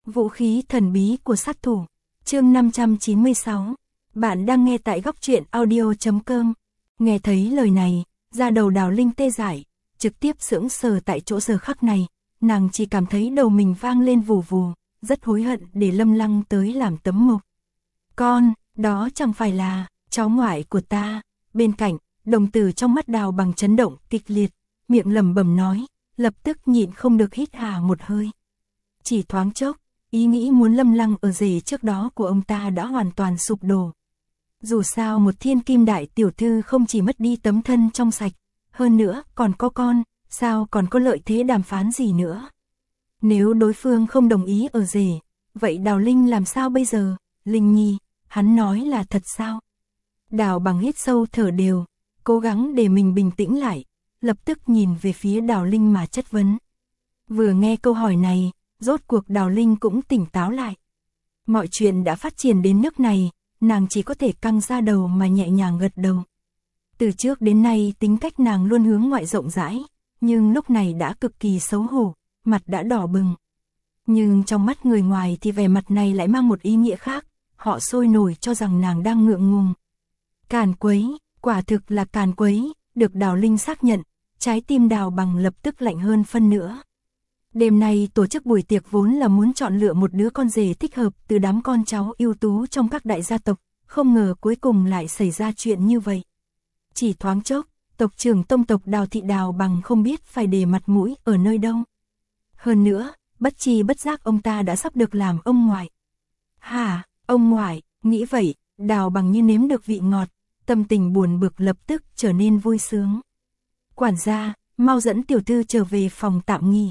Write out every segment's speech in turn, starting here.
Vũ khí thần bí của sát thủ. Chương 596. Bạn đang nghe tại góc truyện audio.com. Nghe thấy lời này, da đầu Đào Linh tê dại, trực tiếp sững sờ tại chỗ. giờ khắc này, nàng chỉ cảm thấy đầu mình vang lên vù vù, rất hối hận để Lâm Lăng tới làm tấm mộc. Con, đó chẳng phải là cháu ngoại của ta. Bên cạnh, đồng tử trong mắt Đào Bằng chấn động kịch liệt, miệng lẩm bẩm nói, lập tức nhịn không được hít hà một hơi. Chỉ thoáng chốc, ý nghĩ muốn Lâm Lăng ở rể trước đó của ông ta đã hoàn toàn sụp đổ. Dù sao một thiên kim đại tiểu thư không chỉ mất đi tấm thân trong sạch, hơn nữa còn có con, sao còn có lợi thế đàm phán gì nữa. Nếu đối phương không đồng ý ở rể, vậy Đào Linh làm sao bây giờ? Linh Nhi, hắn nói là thật sao? Đào Bằng hít sâu thở đều, cố gắng để mình bình tĩnh lại, lập tức nhìn về phía Đào Linh mà chất vấn. Vừa nghe câu hỏi này, rốt cuộc Đào Linh cũng tỉnh táo lại. Mọi chuyện đã phát triển đến nước này, nàng chỉ có thể căng ra đầu mà nhẹ nhàng gật đầu. Từ trước đến nay tính cách nàng luôn hướng ngoại rộng rãi, nhưng lúc này đã cực kỳ xấu hổ, mặt đã đỏ bừng. Nhưng trong mắt người ngoài thì vẻ mặt này lại mang một ý nghĩa khác, họ sôi nổi cho rằng nàng đang ngượng ngùng. Càn quấy, quả thực là càn quấy, được Đào Linh xác nhận, trái tim Đào Bằng lập tức lạnh hơn phân nữa. Đêm nay tổ chức buổi tiệc vốn là muốn chọn lựa một đứa con rể thích hợp từ đám con cháu ưu tú trong các đại gia tộc, không ngờ cuối cùng lại xảy ra chuyện như vậy. Chỉ thoáng chốc, tộc trưởng tông tộc Đào thị Đào Bằng không biết phải để mặt mũi ở nơi đâu. Hơn nữa, bất tri bất giác ông ta đã sắp được làm ông ngoại. Hả, ông ngoại, nghĩ vậy, Đào Bằng như nếm được vị ngọt, tâm tình buồn bực lập tức trở nên vui sướng. Quản gia, mau dẫn tiểu thư trở về phòng tạm nghỉ.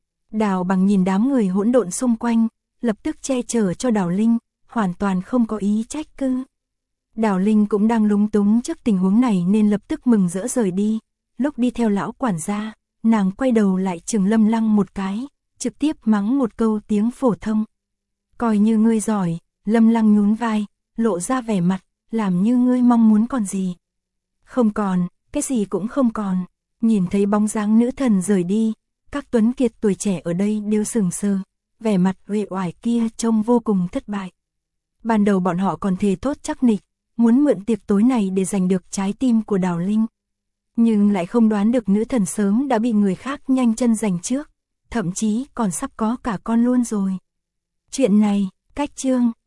Đào Bằng nhìn đám người hỗn độn xung quanh, lập tức che chở cho Đào Linh, hoàn toàn không có ý trách cứ. Đào Linh cũng đang lúng túng trước tình huống này nên lập tức mừng rỡ rời đi. Lúc đi theo lão quản gia, nàng quay đầu lại chừng Lâm Lăng một cái, trực tiếp mắng một câu tiếng phổ thông. Coi như ngươi giỏi. Lâm Lăng nhún vai, lộ ra vẻ mặt, làm như ngươi mong muốn còn gì. Không còn, cái gì cũng không còn. Nhìn thấy bóng dáng nữ thần rời đi, các tuấn kiệt tuổi trẻ ở đây đều sững sờ, vẻ mặt uể oải kia trông vô cùng thất bại. Ban đầu bọn họ còn thề thốt chắc nịch, muốn mượn tiệc tối này để giành được trái tim của Đào Linh. Nhưng lại không đoán được nữ thần sớm đã bị người khác nhanh chân giành trước, thậm chí còn sắp có cả con luôn rồi. Chuyện này, cách chương.